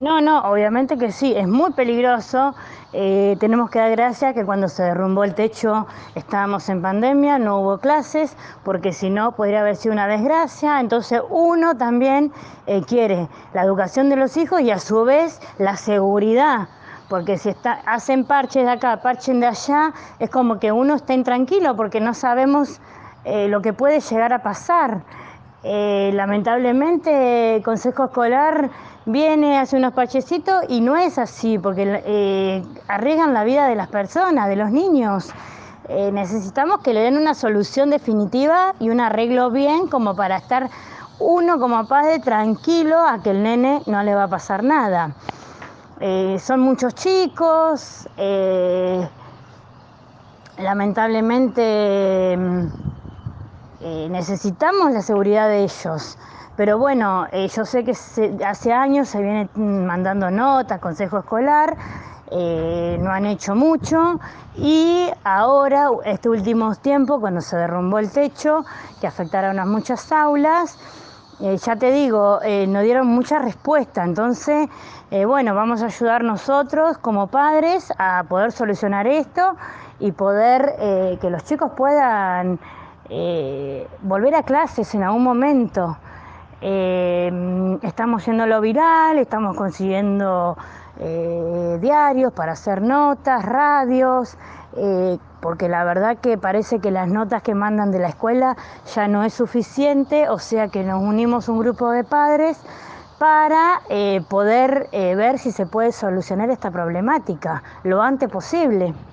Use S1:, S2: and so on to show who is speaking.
S1: No, no, obviamente que sí, es muy peligroso. Tenemos que dar gracias que cuando se derrumbó el techo estábamos en pandemia, no hubo clases, porque si no podría haber sido una desgracia. Entonces uno también quiere la educación de los hijos y a su vez la seguridad, porque si hacen parches de acá, parchen de allá, es como que uno está intranquilo porque no sabemos lo que puede llegar a pasar. Lamentablemente el Consejo Escolar viene, hace unos parchecitos y no es así, porque arriesgan la vida de las personas, de los niños. Necesitamos que le den una solución definitiva y un arreglo bien como para estar uno como padre tranquilo a que el nene no le va a pasar nada. Son muchos chicos, lamentablemente necesitamos la seguridad de ellos. Pero bueno, yo sé que hace años se viene mandando notas, consejo escolar, no han hecho mucho y ahora, este último tiempo, cuando se derrumbó el techo, que afectaron a muchas aulas, ya te digo, nos dieron mucha respuesta, entonces, bueno, vamos a ayudar nosotros como padres a poder solucionar esto y poder que los chicos puedan volver a clases en algún momento. Estamos yendo a lo viral, estamos consiguiendo diarios para hacer notas, radios, porque la verdad que parece que las notas que mandan de la escuela ya no es suficiente, o sea que nos unimos un grupo de padres para poder ver si se puede solucionar esta problemática lo antes posible.